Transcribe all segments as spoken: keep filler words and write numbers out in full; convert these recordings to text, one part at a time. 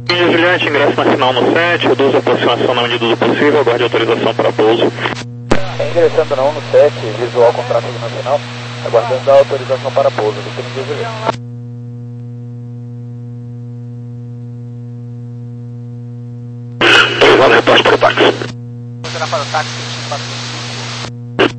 Juliette, ingresso na final no sete, reduza a aproximação na medida do possível, aguarde autorização para pouso. Ingressando na um no sete, visual com tráfego nacional, aguardando a autorização para pouso do Trinity Juliette. Vale, reporte para o táxi. Será para o táxi quatro cinco.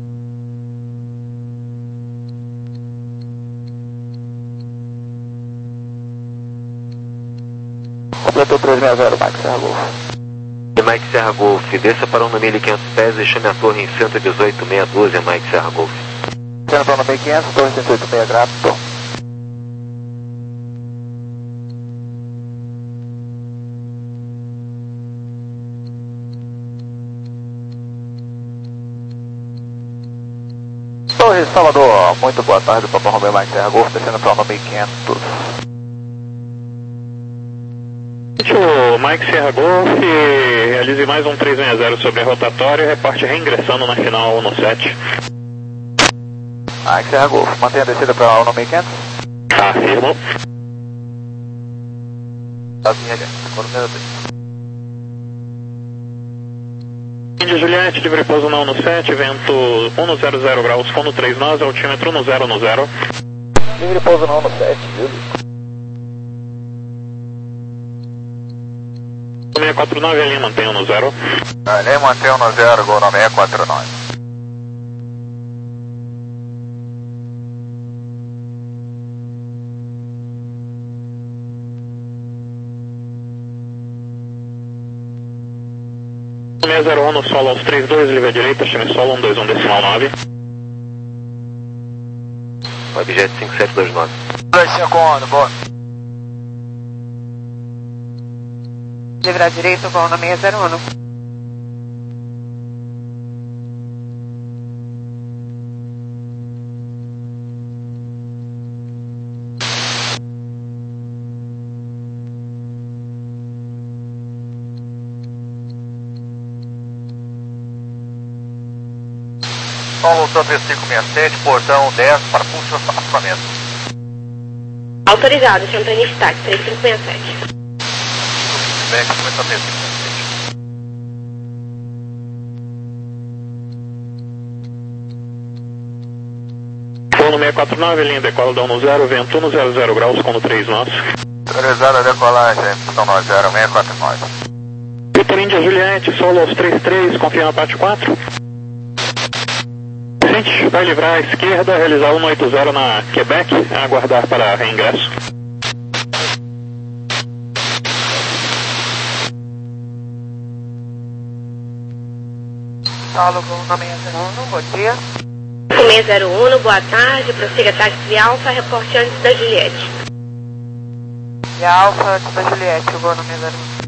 Completou três seis zero, Mike Serra Golf. Mike Serra Golf, desça para um no mil e quinhentos pés e chame a torre em cento e dezoito, meia dúzia, Mike Serra Golf. Central no mil e quinhentos, torre cento e oito, meia grato, tom. Torre Salvador, muito boa tarde, Papa Romeo Mike Serra Golf, descendo para o mil e quinhentos. O Mike Serra Golf, realize mais um três seis zero sobre a rotatória e reporte reingressando na final no sete. Mike Serra Golf, mantenha a descida para o mil e quinhentos. Afirmo. Índia Juliette, livre pouso não no sete, vento um no zero zero graus, com no três nós, altímetro no zero no zero. Livre pouso não no sete, viu? seis quatro nove, a linha mantenha no zero. A linha mantenha no zero, gol no seis quatro nove. seis zero um no solo aos três dois, livre à direita, chame solo um dois um decimal nove. Objeto cinco sete dois nove. dois cinco um, boa. Livre à direita, vão na seis zero um. São Lutan três cinco seis sete, portão dez para pulso afastamento. Autorizado, Chantani Stack, três cinco seis sete. Bem, começa a três cinco seis sete. Voo no seis quatro nove, linha decola da um no zero, vento um no zero zero graus, com no três nós. Autorizado a decolagem, estão no zero seis quatro nove. Vitor Índia Juliette, solo aos três três, confia na parte quatro. Gente, vai livrar à esquerda, realizar um oito zero na Quebec, aguardar para reingresso. Solo, vão na seis zero um, bom dia. seis zero um, boa tarde, prossiga táxi Alfa, reporte antes da Juliette. E Alfa antes da Juliette, eu vou no seis zero um.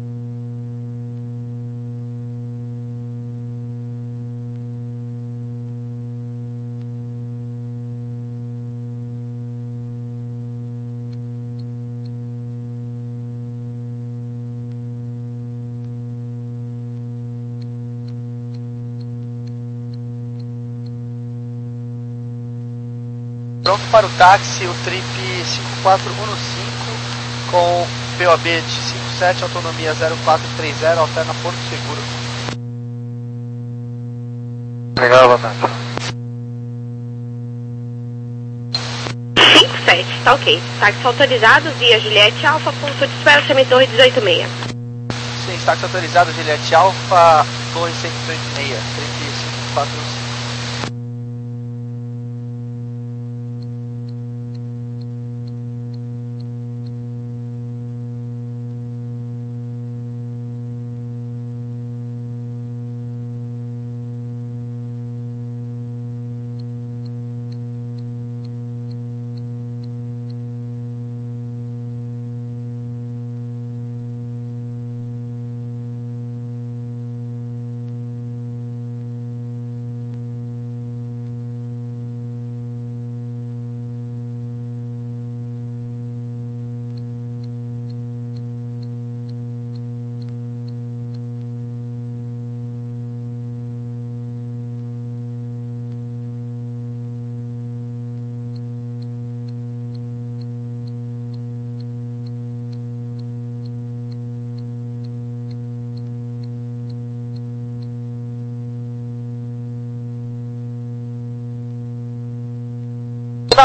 Pronto para o táxi, o trip cinco quatro um cinco com P O B de cinco sete, autonomia zero quatro três zero, alterna Porto Seguro. Obrigado, boa tarde. cinco sete, tá ok. Táxi autorizado via Juliette Alfa, ponto de espera, chame torre dezoito seis. Sim, táxi autorizado, Juliette Alfa, torre cento e dezoito seis, trip cinco quatro um cinco.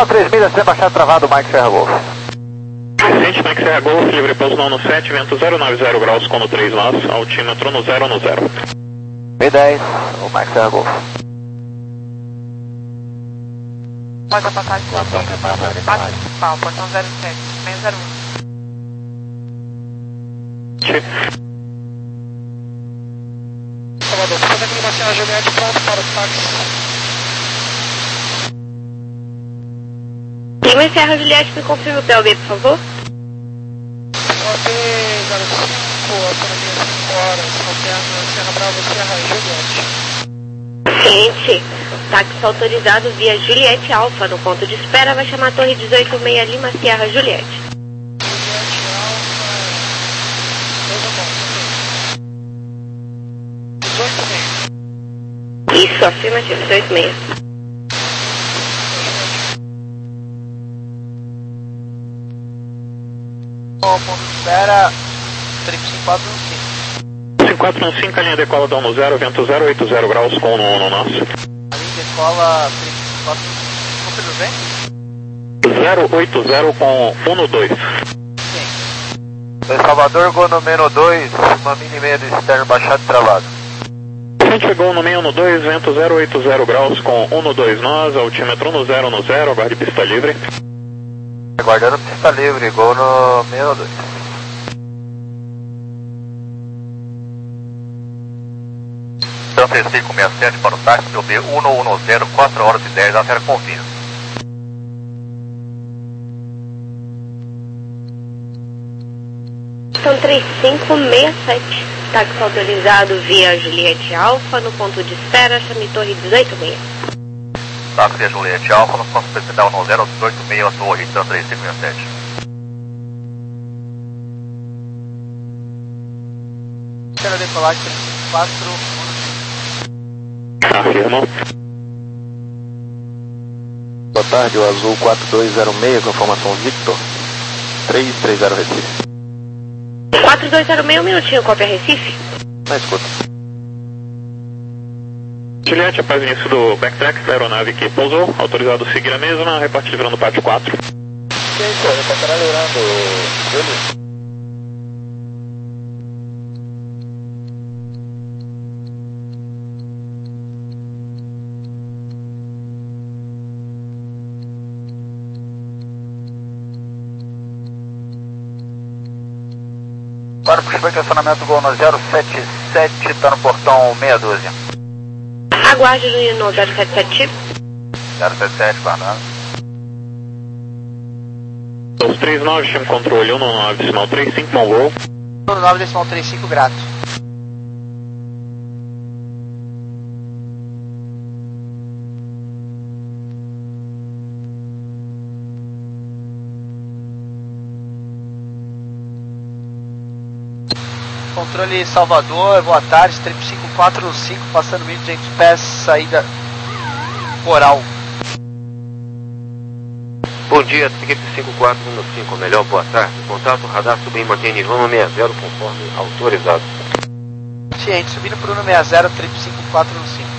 Final três milhas, sem baixar travado, Mike Serra Golf. Vicente, Mike Serra Golf, livre pouso nono sete, vento zero nove zero graus com no três nós, altímetro no zero no zero. B dez, o Mike Serra Golf. Após a passagem pela boca, base principal, portão zero sete, seis zero um. Salvador, faz aqui uma Serra Juliette pronto para o táxi. Lima Serra Juliette, me confirma o P O B, por favor. P O B zero cinco, autonomia cinco horas, alterna Serra Bravo, Serra Juliette. Ciente, táxi autorizado via Juliette Alfa, no ponto de espera, vai chamar a Torre dezoito seis Lima Serra Juliette. Isso, afirmativo, dezoito seis. Bom, ponto de espera, trip cinco quatro um cinco. cinco quatro um cinco, a linha decola down no zero, vento zero oito zero graus com no no nosso. A linha decola, trip cinco quatro um cinco, confirma bem? zero oito zero com um no dois. Salvador, gol no menos dois, uma mini meia do externo baixado travado. A gente chegou no meio no dois, vento zero oito zero graus com um no dois nós, altímetro no zero no zero, aguarde pista livre. Aguardando pista livre, gol no menos dois. Então três cinco seis sete para o táxi, P O B um um zero, quatro horas e dez, a Serra confia. São três cinco seis sete, táxi autorizado via Juliette Alfa, no ponto de espera, chame Torre dezoito seis. Táxi Juliette Alfa, no ponto especial no zero oito seis, a Torre, então três cinco seis sete. Quero decolar trip cinco quatro um. Afirma. Boa tarde, o Azul quatro dois zero seis com informação Victor três três zero Recife. quatro dois zero seis, um minutinho, cópia Recife. Na escuta. Juliette, após o início do backtrack da aeronave que pousou, autorizado a seguir a mesma, reparte livrando pátio quatro. Sim, senhor, eu estou livrando, Júlio. Para o pushback, acionamento gol no zero sete sete, está no portão meia dúzia. Aguarde no zero sete sete. zero sete sete, guardando. Os três nove, time controle um no nove, decimal três cinco, bom voo. um no nove, decimal três cinco, grato. Controle Salvador, boa tarde, trip cinco quatro um cinco, passando mil e duzentos pés, saída Coral. Bom dia, trip cinco quatro um cinco, melhor, boa tarde. Contato radar subindo, mantém nível sessenta conforme autorizado. Ciente, subindo para o sessenta, trip cinco quatro um cinco.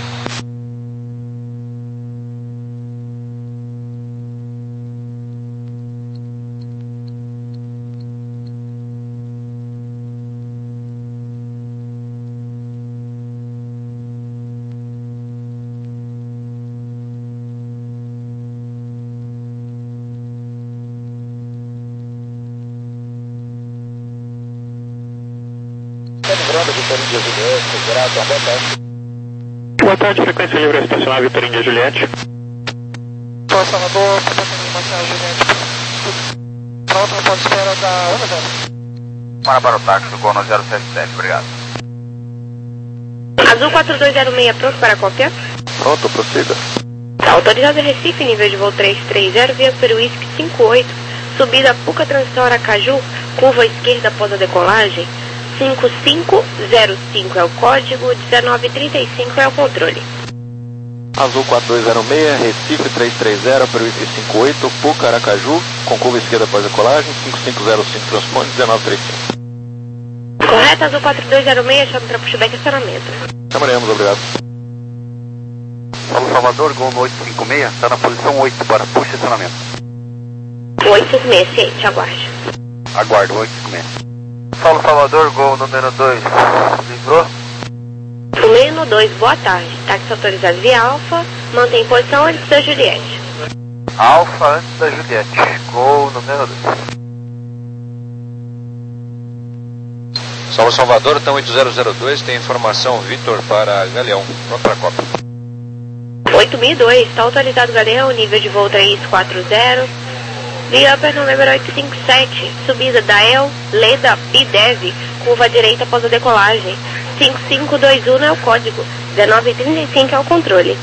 Boa tarde, frequência livre a estacionar Vitorino de Juliette. Boa, Salvador, passando uma Serra Juliette. Pronto, não pode esperar da um zero. Para para o táxi, gol no zero sete sete, obrigado. Azul quatro dois zero seis, pronto para a cópia? Pronto, prossiga. Autorizado Recife, nível de voo três três zero, via Peruísque cinco oito, subida Puca Transição Aracaju, curva esquerda após a decolagem, cinco cinco zero cinco é o código, dezenove trinta e cinco é o controle. Azul quatro dois zero seis, Recife três três zero, Peruísque cinco oito, Puca Aracaju, com curva esquerda após a decolagem, cinco cinco zero cinco transponde, dezenove trinta e cinco. Correto, Azul quatro dois zero seis, chame para pushback e acionamento. Chamaremos, obrigado. Paulo Salvador, Gol no oito cinco seis, está na posição oito para push estacionamento. oito cinco seis, ciente, aguarde. Aguardo, oito cinco seis. Paulo Salvador, Gol número dois, livrou. Fuleno dois, boa tarde. Táxi autorizado via Alfa, mantém posição antes da Juliette. Alfa antes da Juliette, Gol número dois. Saulo Salvador, então oito zero zero dois, tem informação Vitor para Galeão, pronto para a Copa. oito mil e dois, está autorizado Galeão, nível de voo três quatro zero. Via Upper November oito cinco sete, subida da El, Leda, Bidev, curva direita após a decolagem. cinco cinco dois um é o código, dezenove trinta e cinco é o controle.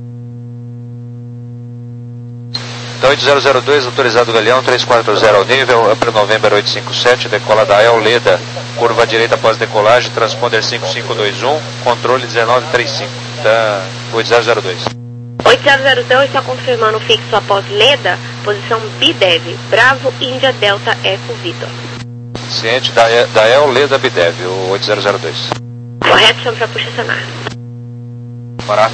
Então oito zero zero dois, autorizado Galeão, três quatro zero ao nível, Upper November oito cinco sete, decola da El, Leda, curva direita após decolagem, transponder cinco cinco dois um, controle dezenove trinta e cinco, tá oito zero zero dois. oito zero zero dois está confirmando o fixo após Leda, posição Bidev, Bravo, Índia, Delta, Eco, Vitor. Ciente da, da El, Leda, Bidev, o oito zero zero dois. Correto, chama para posicionar. Bora.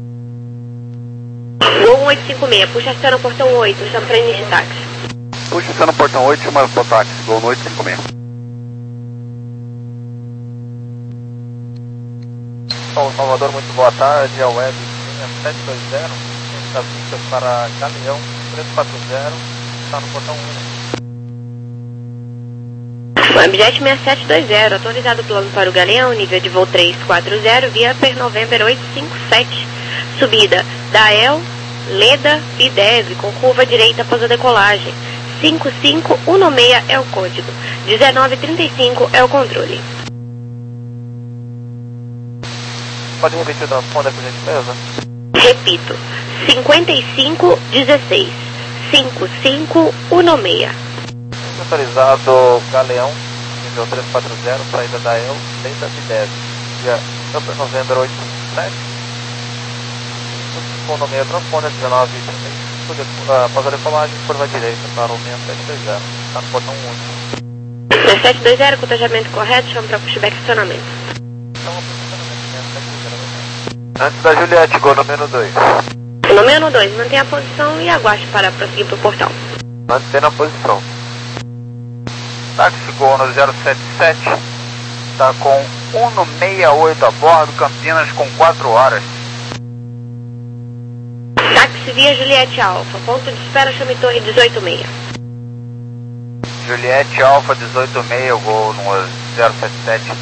Gol oito cinco seis, puxa a no portão oito, chama para início de táxi. Puxa no portão oito, chama para o táxi, Gol no oito cinco seis. Paulo Salvador, muito boa tarde, a web sete dois zero, das pistas para Galeão três quatro zero, está no portão um. Webjet seis sete dois zero, atualizado o plano para o Galeão, nível de voo três quatro zero, via Per November oito cinco sete, subida da El, Leda, Bidev, com curva direita após a decolagem. cinco cinco um seis é o código, dezenove trinta e cinco é o controle. Pode repetir o transponder, por gentileza? Repito, cinquenta e cinco dezesseis, cinco cinco um seis. Autorizado Galeão, nível três quatro zero, saída da El, Leda, Bidev, via Upper November oito cinco sete, com o seis, transponder dezenove trinta e cinco, após a decolagem, curva direita para o seis sete dois zero, está no portão um. seis sete dois zero, cotejamento correto, chama para pushback estacionamento. Antes da Juliette, Gol número dois. Número dois, mantenha a posição e aguarde para prosseguir para o portão. Mantendo a posição. Táxi Gol no zero sete sete, está com um no sessenta e oito a bordo, Campinas com quatro horas. Táxi via Juliette Alfa, ponto de espera, chame Torre dezoito seis. Juliette Alfa dezoito seis, Gol no zero sete sete.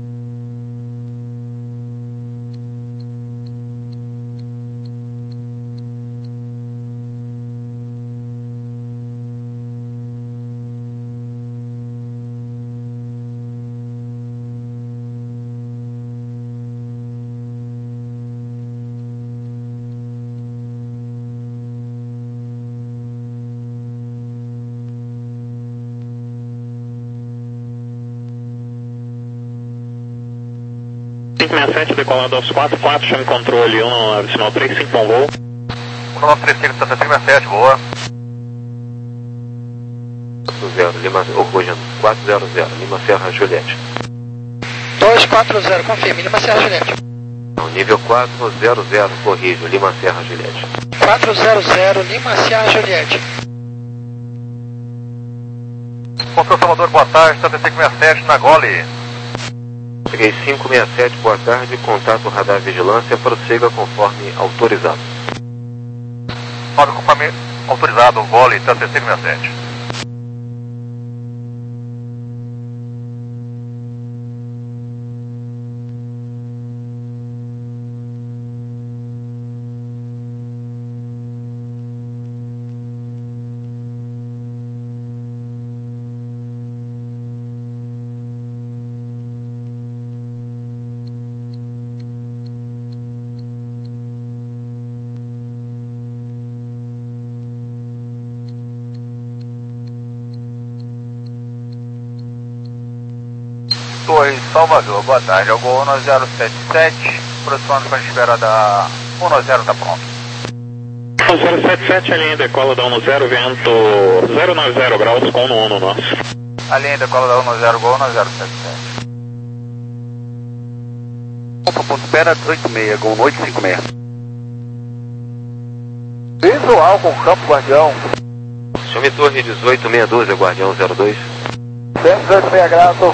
cinco seis sete, decolando aos quatro quatro, chame controle um nove nove três cinco, bom voo. um nove três cinco, Santa cinco sete, boa. quatro zero, Lima, oh, corrigindo, quatro zero zero, Lima Serra Juliette. dois quatro zero, confirme, Lima Serra Juliette. Não, nível quatro zero zero, corrijo, Lima Serra Juliette. quatro zero zero, Lima Serra Juliette. Controle Salvador, boa tarde, Santa cinco sete, na Gole. três cinco seis sete, boa tarde, contato radar vigilância, prossiga conforme autorizado. Sobe conforme autorizado, Gole, Santa cinco sete. Torre Salvador, boa tarde, Gol um zero sete sete, aproximando com a espera da um zero, tá pronto. um zero sete sete, a linha decola da um zero, vento zero nove zero graus com um no nosso. A linha decola da um zero, Gol um zero sete sete. Opa, ponto espera oito seis, Gol no oito cinco seis. Visual com campo Guardião. Chame torre dezoito seis um dois, Guardião zero dois. cento e dezoito, meia grato.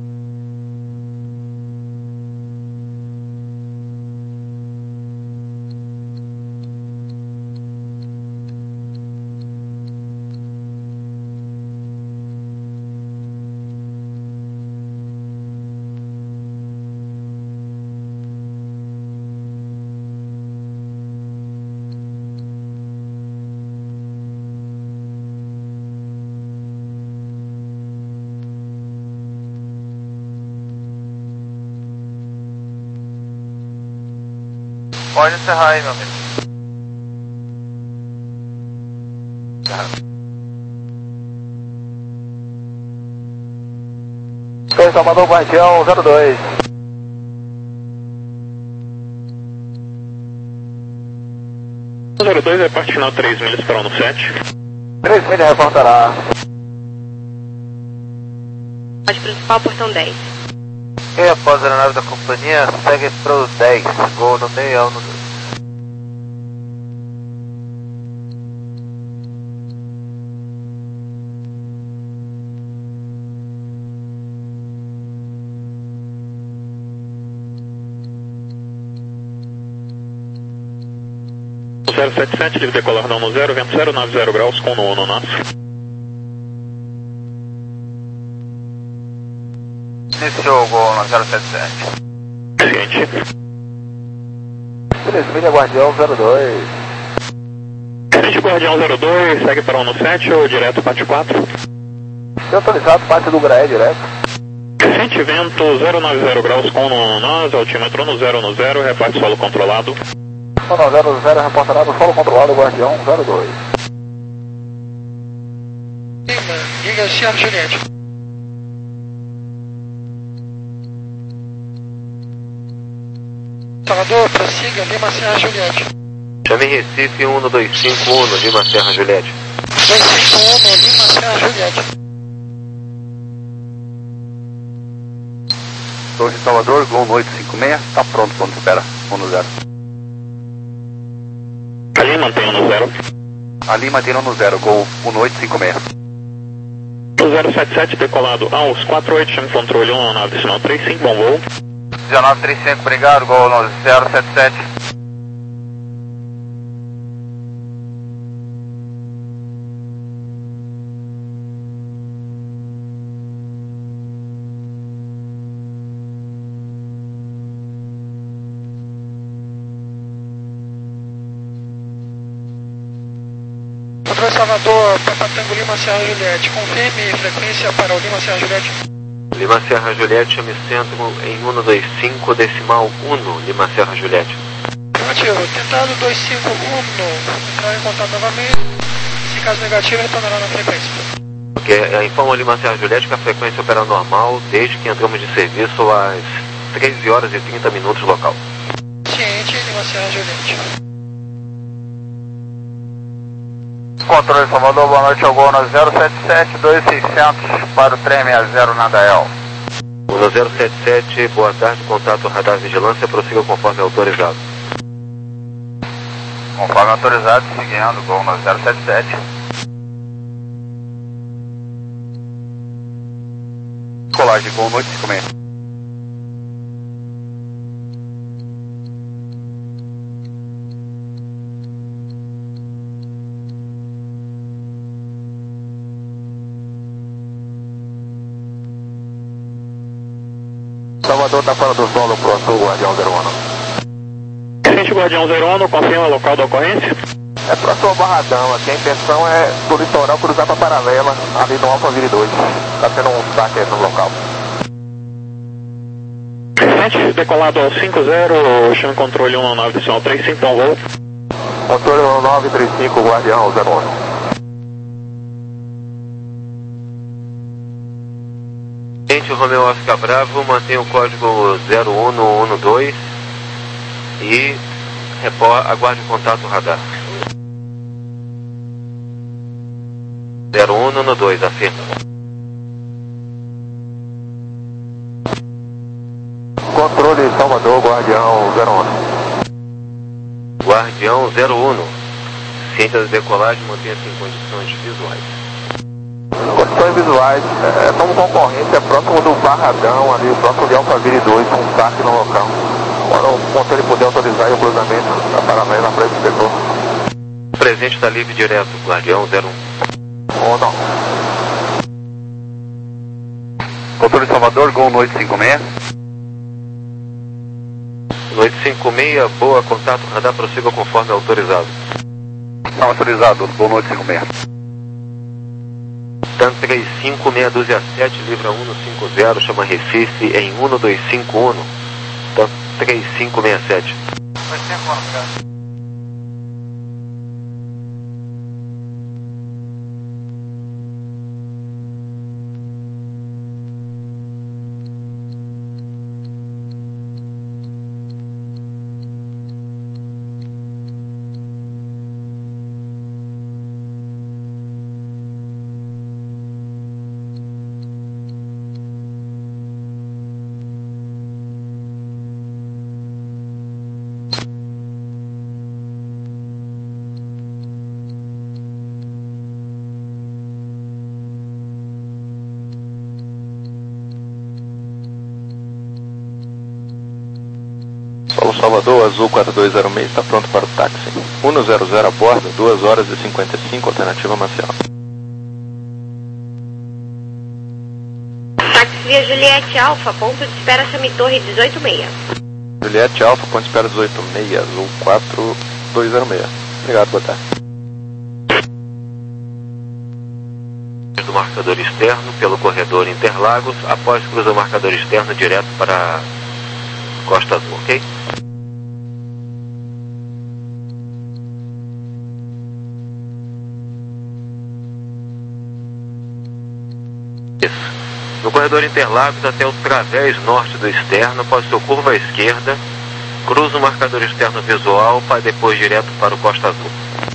Pode encerrar aí, meu amigo. Foi Salvador Guardião zero dois. zero dois é parte final três milhas para um no sete. três milhas reportará. Pode principal, portão dez. E após a aeronave da companhia, segue pro dez, gol no meio no dois. zero sete sete, livre decolar não no zero, vento zero nove zero graus com no no nosso. Iniciou o gol no zero sete sete. Ciente. três milhas Guardião zero dois. Ciente Guardião zero dois, segue para um no sete ou direto parte quatro. Seu autorizado, parte do Graé direto. Ciente vento zero nove zero graus com no nós, altímetro no zero no zero, reparte solo controlado. Sono zero zero, reportará do solo controlado Guardião zero dois. Lima, Liga Sierra Juliette. Salvador, prossiga, Lima Sierra Juliette. Chame Recife um dois cinco um, Lima Serra Juliette. dois cinco um, Lima Sierra Juliette. Torre Salvador, gol no oito cinco seis, está pronto quando espera, um no zero. Ali mantém um no zero. Ali mantém um no zero, gol um no oito cinco seis. zero sete sete decolado aos quatro oito, chame controle um na nave decimal três cinco, bom voo. dezenove trinta e cinco, obrigado, gol no zero sete sete. Controle Salvador, Papa Tango Lima Sierra Juliette. Confirme frequência para o Lima Sierra Juliette. Lima Serra Juliette, chame centro em um dois cinco, decimal um, Lima Serra Juliette. Negativo, tentado dois cinco um, entrar em contato novamente. Se caso negativo, retornará na frequência. Ok, é, informa Lima Serra Juliette que a frequência opera normal desde que entramos de serviço às treze horas e trinta minutos local. Ciente, Lima Sierra Juliette. Controle Salvador, boa noite, ao gol no zero sete sete, dois seiscentos para o trem sessenta na Nadael. No zero sete sete, boa tarde, contato radar vigilância, prossiga conforme autorizado. Conforme autorizado, seguindo, gol no zero sete sete. Colagem, gol no oito cinco seis. Salvador está fora do solo pro sul, Guardião zero um. Ciente Guardião zero um, confirma o local da ocorrência. É pro sul Barradão, aqui a intenção é do litoral cruzar para paralela, ali no Alphaville dois. Está tendo um saque aí no local. Ciente decolado ao cinco zero, chame controle um na nave decimal três cinco, bom voo. Controle nove três cinco, Guardião zero um. Gente, o Romeo Oscar Bravo mantém o código zero um um um dois e repor, aguarde o contato radar. zero um um dois, afirma. Controle Salvador, Guardião zero um. Guardião zero um. Ciente da decolagem, mantenha-se em condições visuais. Condições visuais, é, estamos concorrência próximo do Barradão, ali, próximo de Alphaville dois, com um saque no local. Agora o ponteiro puder autorizar o cruzamento da paralela na frente do setor. Presente está livre direto, Guardião zero um. Ou não. Controle Salvador, Gol Noite cinco seis. Noite cinco seis, boa, contato, radar, prossiga conforme autorizado. Não autorizado, Gol Noite cinco seis. TAM três cinco, meia dúzia sete, livra um no cinco zero, chama Recife em um dois cinco um. TAM três cinco seis sete. dois cinco um, obrigado. Solo Salvador, Azul quatro dois zero seis, está pronto para o táxi. um zero zero a bordo, duas horas e cinquenta e cinco, alternativa Maciel. Táxi via Juliette Alfa, ponto de espera Chame Torre dezoito seis. Juliette Alfa, ponto de espera dezoito seis, Azul quatro dois zero seis. Obrigado, boa tarde. Do marcador externo pelo corredor Interlagos, após cruza o marcador externo direto para Costa Azul, ok? Isso. No corredor Interlagos até o través norte do externo, após sua curva à esquerda, cruza o marcador externo visual para depois direto para o Costa Azul.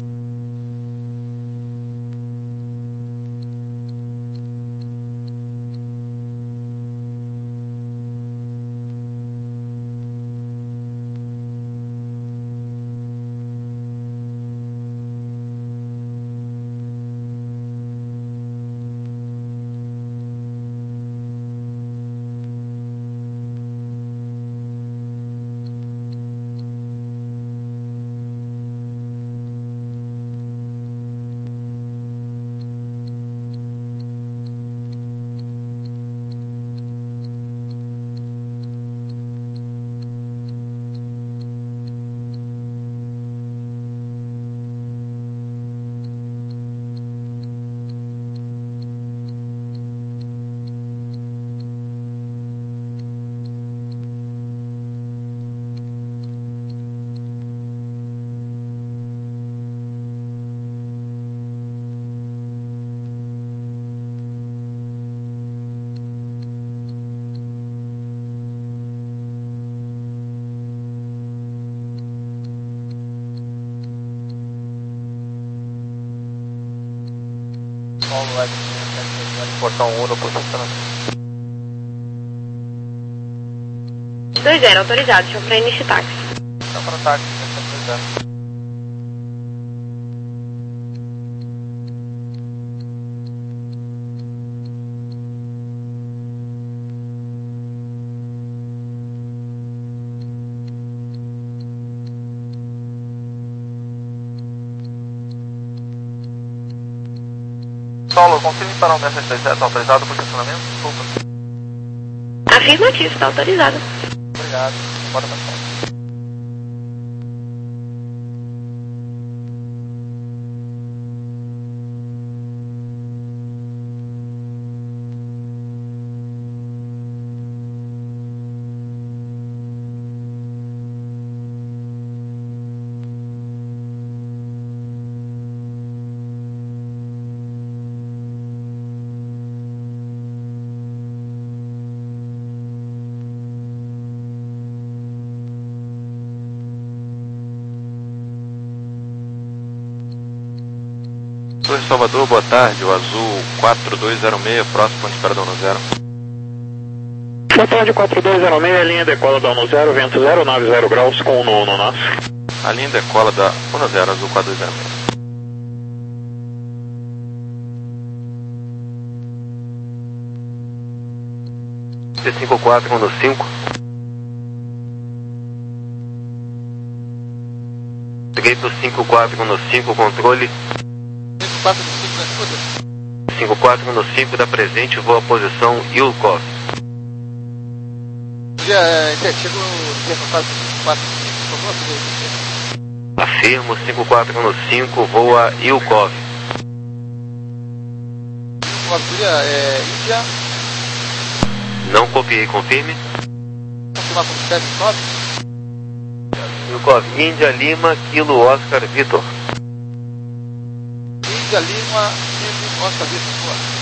Portão um no posicionamento. dois zero, autorizado, chama para início táxi. Chama para o táxi, autorizado. Solo, confirme para o sessenta e sete, autorizado por estacionamento? Desculpa. Afirmativo, está autorizado. Obrigado. Bora passar. Salvador, boa tarde, o Azul quatro dois zero seis, próximo onde espera da um zero. Boa tarde, quatro dois zero seis, a linha decola da um zero, vento zero nove zero graus com um no nosso. A linha decola da um zero, Azul quatro dois zero seis. cinco quatro um no cinco. Triplo cinco quatro um no cinco, controle. cinco quatro no cinco, na escuta? cinco quatro um no cinco, dá presente, vou à posição Ilkov. Dia, é, chega o dia quatro quatro cinco, por favor, Afirmo, cinco quatro um no cinco, voa Ilkov. Dia, é, Índia. Não copiei, confirme. Confirmar como chefe, sobe. Ilkov, Índia Lima, Kilo Oscar Vitor. Índia Lima, Kilo Oscar Vitor, boa.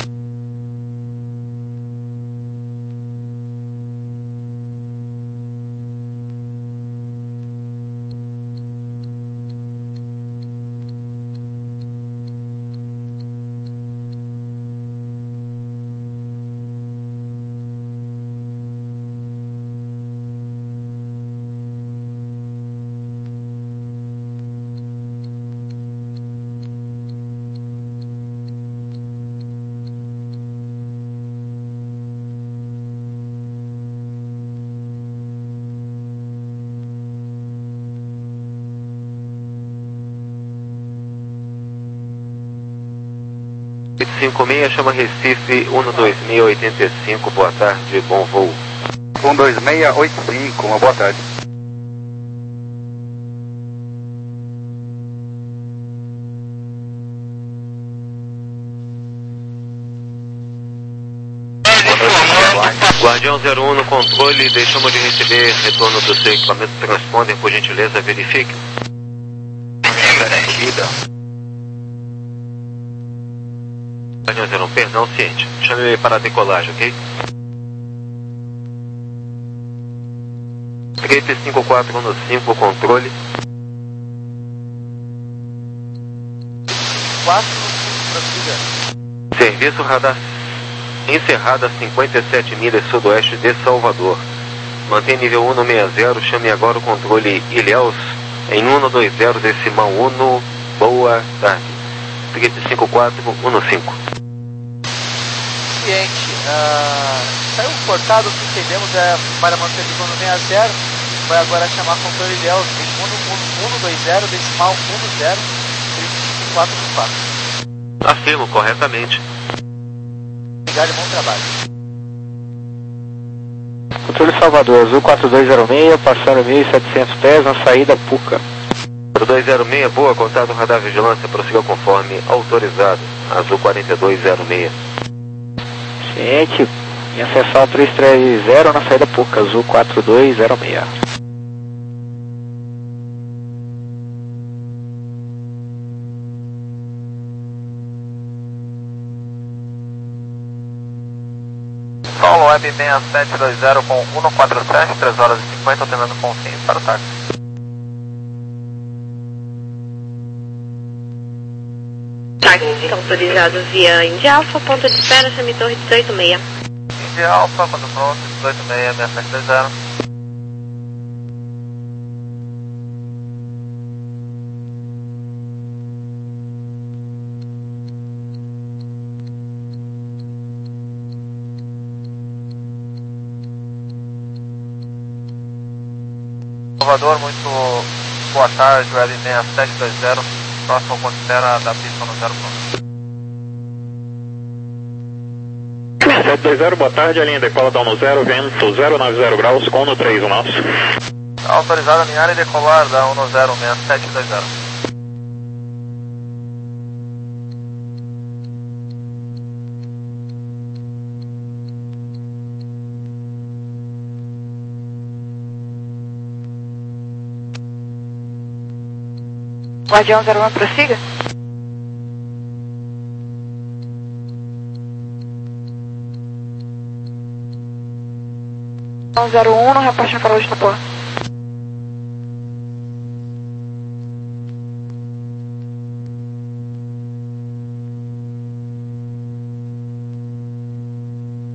cinco seis, chama Recife, um dois seis oito cinco, boa tarde, bom voo. um dois seis oito cinco, uma boa tarde. Guardião zero um no controle, deixamos de receber retorno do seu equipamento transponder, por gentileza, verifique. Guardião zero um, perdão, ciente. Chame para a decolagem, ok? Trip cinco quatro um no cinco, controle. quatro no cinco, Brasília. Serviço radar encerrado a cinquenta e sete milhas sudoeste de Salvador. Mantém nível um sessenta, chame agora o controle Ilhéus em um dois zero decimal um, boa tarde. Trip cinco quatro um no cinco. Ciente, uh, saiu cortado, o que entendemos é para manter nível no sessenta, vai agora chamar controle Ilhéus em um dois zero decimal um zero, trip cinco quatro um quatro. Afirmo corretamente. Obrigado e bom trabalho. Controle Salvador, Azul quatro dois zero seis, passando mil e setecentos pés na saída Puca. quatro dois zero seis, boa, contato radar vigilância, prossiga conforme autorizado. Azul quatro dois zero seis. Ciente, em acessar o três três zero na saída Puca, Azul quatro dois zero seis. Solo Web seis sete dois zero com um quatro sete, três horas e cinquenta, alternando com sim para o táxi. Táxi autorizado via India Alpha, ponto de espera, chame Torre dezoito seis. India Alpha, quando pronto, dezoito seis, seis sete dois zero. Salvador, muito boa tarde, L seis sete dois zero, próximo ao ponto de espera da pista no zero ponto. sete dois zero, boa tarde, a linha decola da um zero, vento zero nove zero graus, com no três o nosso. Autorizado a alinhar e decolar da um zero seis sete dois zero. Guardião zero um, prossiga. zero um, não reporte para hoje na porta.